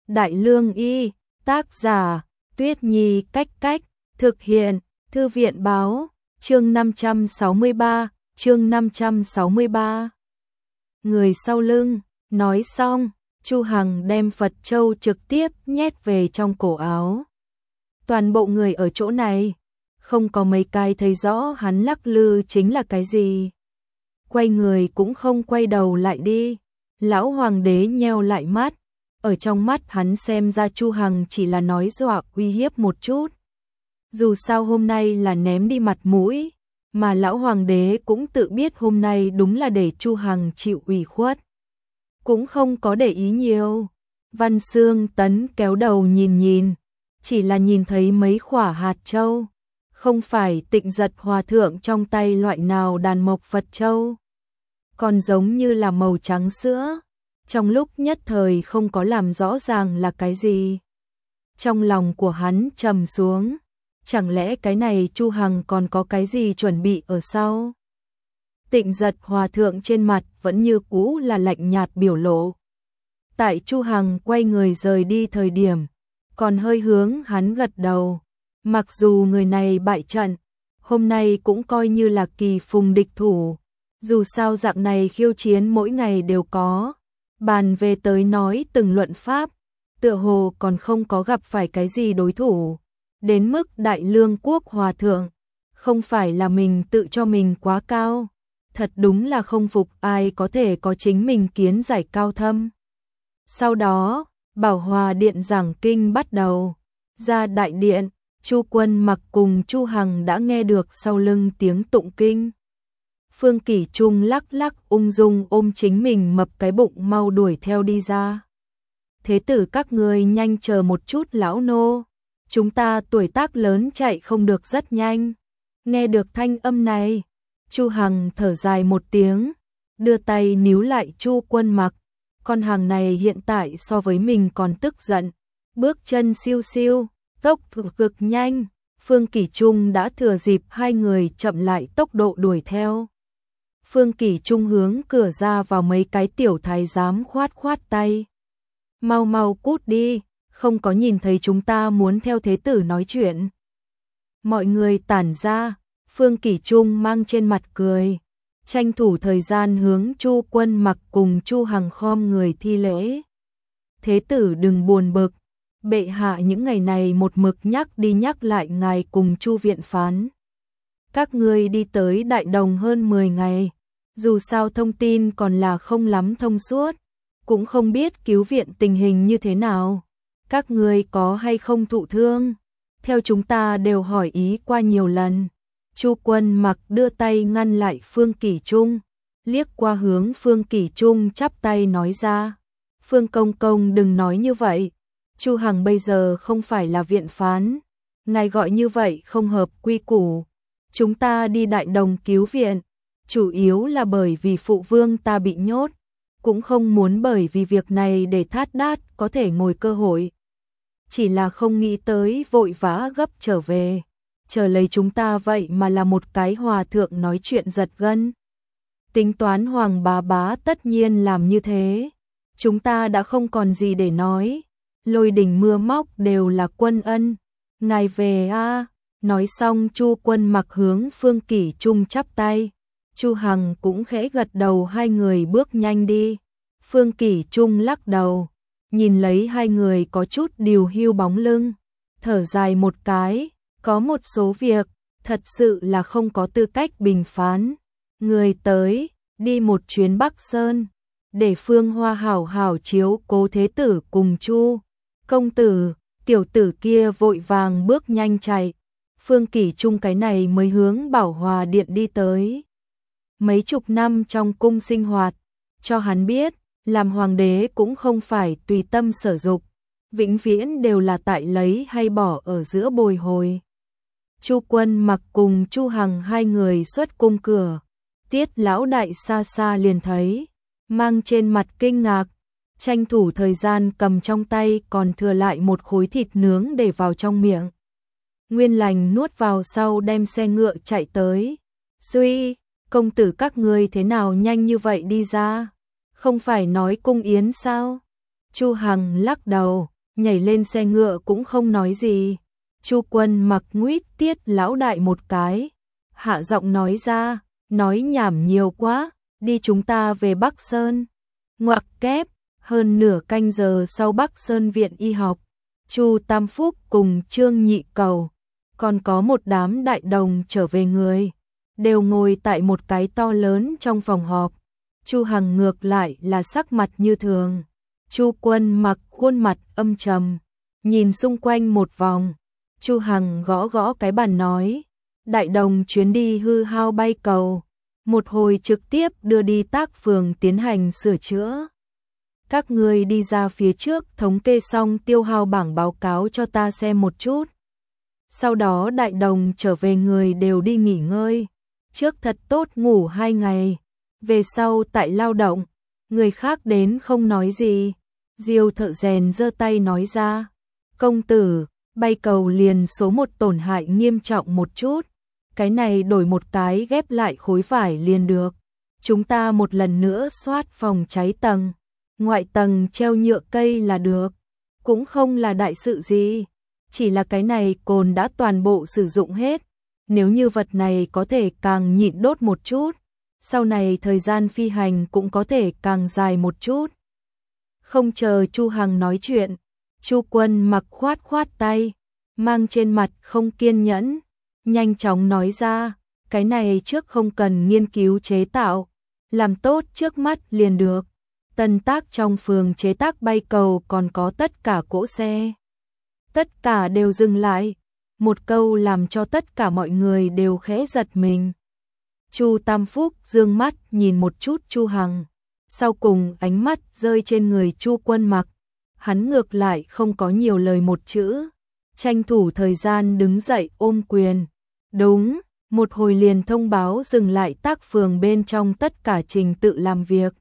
Đại Lương Y, tác giả, Tuyết Nhi Cách Cách, thực hiện, Thư viện Báo, chương 563. Người sau lưng, nói xong, Chu Hằng đem Phật Châu trực tiếp nhét về trong cổ áo. Toàn bộ người ở chỗ này, không có mấy cái thấy rõ hắn lắc lư chính là cái gì. Quay người cũng không quay đầu lại đi. Lão hoàng đế nheo lại mắt, ở trong mắt hắn xem ra Chu Hằng chỉ là nói dọa uy hiếp một chút. Dù sao hôm nay là ném đi mặt mũi, mà lão hoàng đế cũng tự biết hôm nay đúng là để Chu Hằng chịu ủy khuất. Cũng không có để ý nhiều. Văn Xương Tấn kéo đầu nhìn, chỉ là nhìn thấy mấy khỏa hạt châu, không phải Tịnh Giật hòa thượng trong tay loại nào đàn mộc Phật châu, còn giống như là màu trắng sữa. Trong lúc nhất thời không có làm rõ ràng là cái gì. Trong lòng của hắn trầm xuống, chẳng lẽ cái này Chu Hằng còn có cái gì chuẩn bị ở sau? Tịnh Giật hòa thượng trên mặt vẫn như cũ là lạnh nhạt biểu lộ. Tại Chu Hằng quay người rời đi thời điểm, còn hơi hướng hắn gật đầu. Mặc dù người này bại trận, hôm nay cũng coi như là kỳ phùng địch thủ. Dù sao dạng này khiêu chiến mỗi ngày đều có. Bàn về tới nói từng luận pháp, tựa hồ còn không có gặp phải cái gì đối thủ. Đến mức Đại Lương Quốc hòa thượng, không phải là mình tự cho mình quá cao. Thật đúng là không phục ai có thể có chính mình kiến giải cao thâm. Sau đó, Bảo Hòa Điện giảng kinh bắt đầu. Ra đại điện, Chu Quân Mặc cùng Chu Hằng đã nghe được sau lưng tiếng tụng kinh. Phương Kỷ Trung lắc lắc ung dung ôm chính mình mập cái bụng mau đuổi theo đi ra. Thế tử các ngươi nhanh chờ một chút lão nô, chúng ta tuổi tác lớn chạy không được rất nhanh. Nghe được thanh âm này, Chu Hằng thở dài một tiếng, đưa tay níu lại Chu Quân Mặc. Con hàng này hiện tại so với mình còn tức giận, bước chân siêu siêu, tốc cực nhanh. Phương Kỷ Trung đã thừa dịp hai người chậm lại tốc độ đuổi theo. Phương Kỷ Trung hướng cửa ra vào mấy cái tiểu thái giám khoát tay. Mau mau cút đi, không có nhìn thấy chúng ta muốn theo thế tử nói chuyện. Mọi người tản ra, Phương Kỷ Trung mang trên mặt cười, tranh thủ thời gian hướng Chu Quân Mặc cùng Chu Hằng khom người thi lễ. Thế tử đừng buồn bực, bệ hạ những ngày này một mực nhắc đi nhắc lại ngài cùng Chu viện phán. Các ngươi đi tới Đại Đồng hơn 10 ngày, dù sao thông tin còn là không lắm thông suốt, cũng không biết cứu viện tình hình như thế nào. Các ngươi có hay không thụ thương? Theo chúng ta đều hỏi ý qua nhiều lần. Chu Quân Mặc đưa tay ngăn lại Phương Kỷ Trung, liếc qua hướng Phương Kỷ Trung chắp tay nói ra. Phương công công đừng nói như vậy, Chu Hằng bây giờ không phải là viện phán, ngài gọi như vậy không hợp quy củ. Chúng ta đi Đại Đồng cứu viện, chủ yếu là bởi vì phụ vương ta bị nhốt, cũng không muốn bởi vì việc này để thát đát có thể ngồi cơ hội. Chỉ là không nghĩ tới vội vã gấp trở về, chờ lấy chúng ta vậy mà là một cái hòa thượng nói chuyện giật gân. Tính toán Hoàng bá bá tất nhiên làm như thế, chúng ta đã không còn gì để nói, lôi đình mưa móc đều là quân ân, ngài về a. Nói xong Chu Quân Mặc hướng Phương Kỷ Trung chắp tay, Chu Hằng cũng khẽ gật đầu, hai người bước nhanh đi. Phương Kỷ Trung lắc đầu, nhìn lấy hai người có chút điều hưu bóng lưng, thở dài một cái, có một số việc thật sự là không có tư cách bình phán. Người tới, đi một chuyến Bắc Sơn, để Phương Hoa hảo hảo chiếu cố thế tử cùng Chu công tử. Tiểu tử kia vội vàng bước nhanh chạy. Phương Kỷ Trung cái này mới hướng Bảo Hòa Điện đi tới. Mấy chục năm trong cung sinh hoạt, cho hắn biết, làm hoàng đế cũng không phải tùy tâm sở dục, vĩnh viễn đều là tại lấy hay bỏ ở giữa bồi hồi. Chu Quân Mặc cùng Chu Hằng hai người xuất cung cửa, Tiết lão đại xa xa liền thấy, mang trên mặt kinh ngạc, tranh thủ thời gian cầm trong tay còn thừa lại một khối thịt nướng để vào trong miệng. Nguyên lành nuốt vào sau đem xe ngựa chạy tới. Suy, công tử các ngươi thế nào nhanh như vậy đi ra? Không phải nói cung yến sao? Chu Hằng lắc đầu, nhảy lên xe ngựa cũng không nói gì. Chu Quân Mặc nguýt Tiết lão đại một cái, hạ giọng nói ra, nói nhảm nhiều quá, đi chúng ta về Bắc Sơn. Ngoặc kép, hơn nửa canh giờ sau Bắc Sơn viện y học, Chu Tam Phúc cùng Trương Nhị Cầu, còn có một đám đại đồng trở về người, đều ngồi tại một cái to lớn trong phòng họp. Chu Hằng ngược lại là sắc mặt như thường. Chu Quân Mặc khuôn mặt âm trầm, nhìn xung quanh một vòng. Chu Hằng gõ gõ cái bàn nói, đại đồng chuyến đi hư hao bay cầu, một hồi trực tiếp đưa đi tác phường tiến hành sửa chữa. Các người đi ra phía trước thống kê xong tiêu hao bảng báo cáo cho ta xem một chút. Sau đó đại đồng trở về người đều đi nghỉ ngơi, trước thật tốt ngủ 2 ngày, về sau tại lao động, người khác đến không nói gì. Diêu Thợ Rèn giơ tay nói ra, công tử, bay cầu liền số 1 tổn hại nghiêm trọng một chút, cái này đổi một cái ghép lại khối vải liền được. Chúng ta một lần nữa soát phòng cháy tầng, ngoại tầng treo nhựa cây là được, cũng không là đại sự gì, chỉ là cái này cồn đã toàn bộ sử dụng hết, nếu như vật này có thể càng nhịn đốt một chút, sau này thời gian phi hành cũng có thể càng dài một chút. Không chờ Chu Hằng nói chuyện, Chu Quân Mặc khoát khoát tay, mang trên mặt không kiên nhẫn, nhanh chóng nói ra, cái này trước không cần nghiên cứu chế tạo, làm tốt trước mắt liền được. Tân tác trong phường chế tác bay cầu còn có tất cả cỗ xe. Tất cả đều dừng lại, một câu làm cho tất cả mọi người đều khẽ giật mình. Chu Tam Phúc dương mắt nhìn một chút Chu Hằng, sau cùng ánh mắt rơi trên người Chu Quân Mặc, hắn ngược lại không có nhiều lời một chữ, tranh thủ thời gian đứng dậy ôm quyền. Đúng, một hồi liền thông báo dừng lại tác phường bên trong tất cả trình tự làm việc.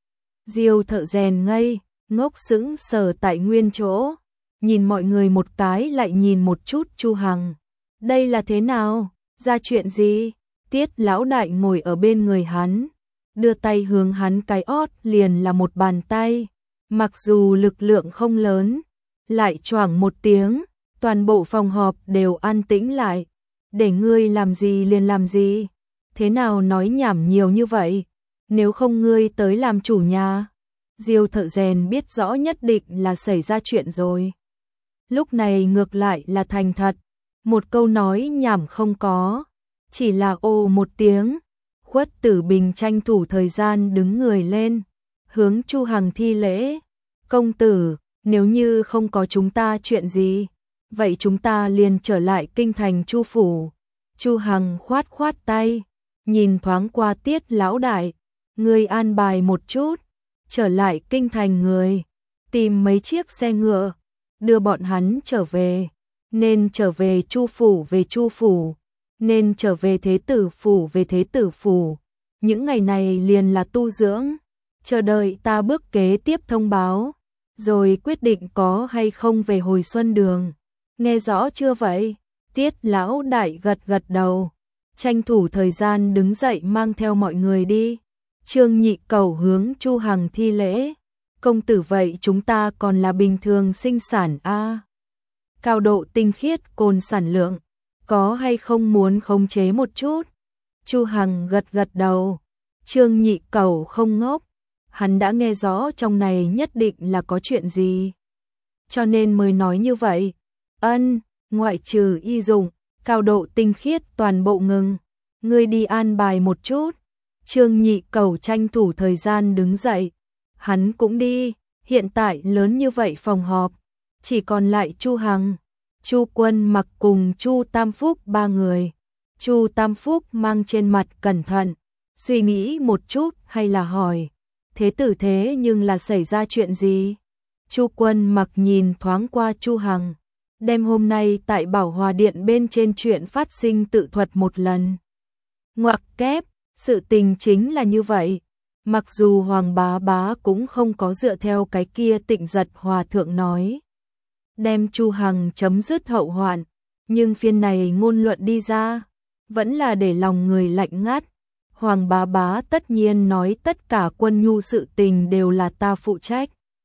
Diêu Thợ Rèn ngây, ngốc sững sờ tại nguyên chỗ, nhìn mọi người một cái lại nhìn một chút Chu Hằng. Đây là thế nào? Ra chuyện gì? Tiết lão đại ngồi ở bên người hắn, đưa tay hướng hắn cái ót liền là một bàn tay, mặc dù lực lượng không lớn, lại choảng một tiếng, toàn bộ phòng họp đều an tĩnh lại. Để ngươi làm gì liền làm gì, thế nào nói nhảm nhiều như vậy, nếu không ngươi tới làm chủ nhà. Diêu Thợ Rèn biết rõ nhất định là xảy ra chuyện rồi. Lúc này ngược lại là thành thật, một câu nói nhảm không có, chỉ là ồ một tiếng. Khuất Tử Bình tranh thủ thời gian đứng người lên, hướng Chu Hằng thi lễ, công tử, nếu như không có chúng ta chuyện gì, vậy chúng ta liền trở lại kinh thành Chu phủ. Chu Hằng khoát khoát tay, nhìn thoáng qua Tiết lão đại, người an bài một chút, trở lại kinh thành người, tìm mấy chiếc xe ngựa, đưa bọn hắn trở về, nên trở về Chu phủ về Chu phủ, nên trở về Thế tử phủ về Thế tử phủ. Những ngày này liền là tu dưỡng, chờ đợi ta bước kế tiếp thông báo, rồi quyết định có hay không về hồi xuân đường. Nghe rõ chưa vậy? Tiết lão đại gật gật đầu, tranh thủ thời gian đứng dậy mang theo mọi người đi. Trương Nhị Cầu hướng Chu Hằng thi lễ, công tử vậy chúng ta còn là bình thường sinh sản a? Cao độ tinh khiết cồn sản lượng, có hay không muốn khống chế một chút? Chu Hằng gật gật đầu. Trương Nhị Cầu không ngốc, hắn đã nghe rõ trong này nhất định là có chuyện gì, cho nên mới nói như vậy. Ân, ngoại trừ y dụng, cao độ tinh khiết toàn bộ ngừng, ngươi đi an bài một chút. Trương Nhị Cầu tranh thủ thời gian đứng dậy, hắn cũng đi, hiện tại lớn như vậy phòng họp, chỉ còn lại Chu Hằng, Chu Quân Mặc cùng Chu Tam Phúc 3 người. Chu Tam Phúc mang trên mặt cẩn thận, suy nghĩ một chút hay là hỏi, thế tử thế nhưng là xảy ra chuyện gì? Chu Quân Mặc nhìn thoáng qua Chu Hằng, đem hôm nay tại Bảo Hòa Điện bên trên chuyện phát sinh tự thuật một lần. Ngoặc kép, sự tình chính là như vậy, mặc dù Hoàng bá bá cũng không có dựa theo cái kia Tịnh Giật hòa thượng nói, đem Chu Hằng chấm dứt hậu hoạn, nhưng phiên này ngôn luận đi ra, vẫn là để lòng người lạnh ngắt. Hoàng bá bá tất nhiên nói tất cả quân nhu sự tình đều là ta phụ trách.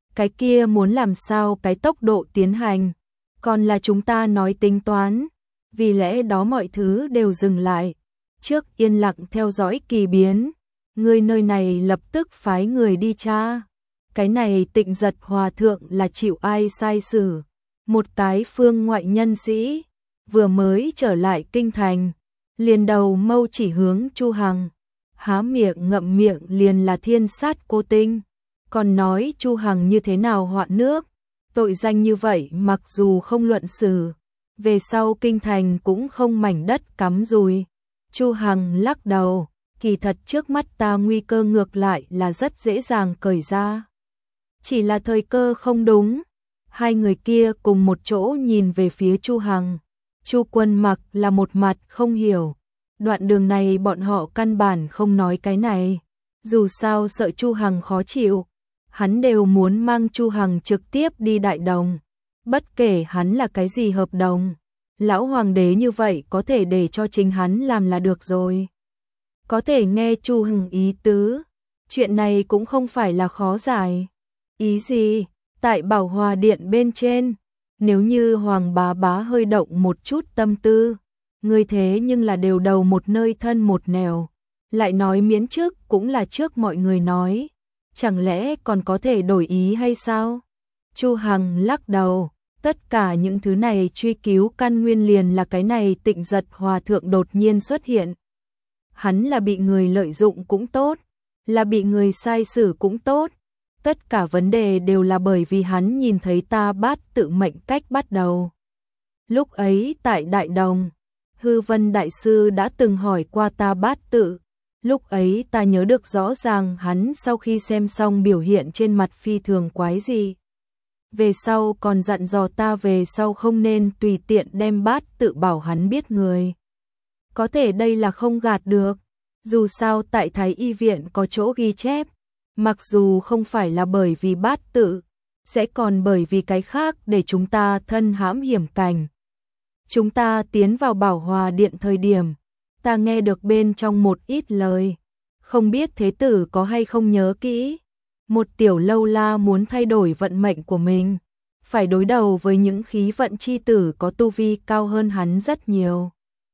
cái kia muốn làm sao cái tốc độ tiến hành, còn là chúng ta nói tính toán, vì lẽ đó mọi thứ đều dừng lại. Trước yên lặng theo dõi kỳ biến, người nơi này lập tức phái người đi tra. Cái này Tịnh Giật hòa thượng là chịu ai sai xử, một cái phương ngoại nhân sĩ, vừa mới trở lại kinh thành, liền đầu mâu chỉ hướng Chu Hằng, há miệng ngậm miệng liền là thiên sát cô tinh, còn nói Chu Hằng như thế nào hoạn nước, tội danh như vậy mặc dù không luận xử, về sau kinh thành cũng không mảnh đất cắm rùi. Chu Hằng lắc đầu, kỳ thật trước mắt ta nguy cơ ngược lại là rất dễ dàng cởi ra. Chỉ là thời cơ không đúng. Hai người kia cùng một chỗ nhìn về phía Chu Hằng. Chu Quân Mặc là một mặt không hiểu. Đoạn đường này bọn họ căn bản không nói cái này. Dù sao sợ Chu Hằng khó chịu, hắn đều muốn mang Chu Hằng trực tiếp đi Đại Đồng. Bất kể hắn là cái gì hợp đồng, lão hoàng đế như vậy có thể để cho chính hắn làm là được rồi. Có thể nghe Chu Hằng ý tứ, chuyện này cũng không phải là khó giải. Ý gì? Tại Bảo Hòa Điện bên trên, nếu như Hoàng bá bá hơi động một chút tâm tư, người thế nhưng là đều đầu một nơi thân một nẻo, lại nói miễn trước cũng là trước mọi người nói, chẳng lẽ còn có thể đổi ý hay sao? Chu Hằng lắc đầu, tất cả những thứ này truy cứu căn nguyên liền là cái này Tịnh Giật hòa thượng đột nhiên xuất hiện. Hắn là bị người lợi dụng cũng tốt, là bị người sai xử cũng tốt. Tất cả vấn đề đều là bởi vì hắn nhìn thấy ta Bát Tự mệnh cách bắt đầu. Lúc ấy tại Đại Đồng, Hư Vân Đại Sư đã từng hỏi qua ta Bát Tự. Lúc ấy ta nhớ được rõ ràng hắn sau khi xem xong biểu hiện trên mặt phi thường quái gì. Về sau còn dặn dò ta về sau không nên tùy tiện đem Bát Tự bảo hắn biết người. Có thể đây là không gạt được. Dù sao tại Thái Y Viện có chỗ ghi chép. Mặc dù không phải là bởi vì Bát Tự, sẽ còn bởi vì cái khác để chúng ta thân hãm hiểm cảnh. Chúng ta tiến vào Bảo Hòa Điện thời điểm, ta nghe được bên trong một ít lời, không biết thế tử có hay không nhớ kỹ. Một tiểu lâu la muốn thay đổi vận mệnh của mình, phải đối đầu với những khí vận chi tử có tu vi cao hơn hắn rất nhiều.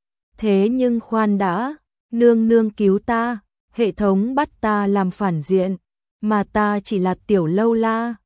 Thế nhưng khoan đã, nương nương cứu ta, hệ thống bắt ta làm phản diện. Mà ta chỉ là tiểu lâu la,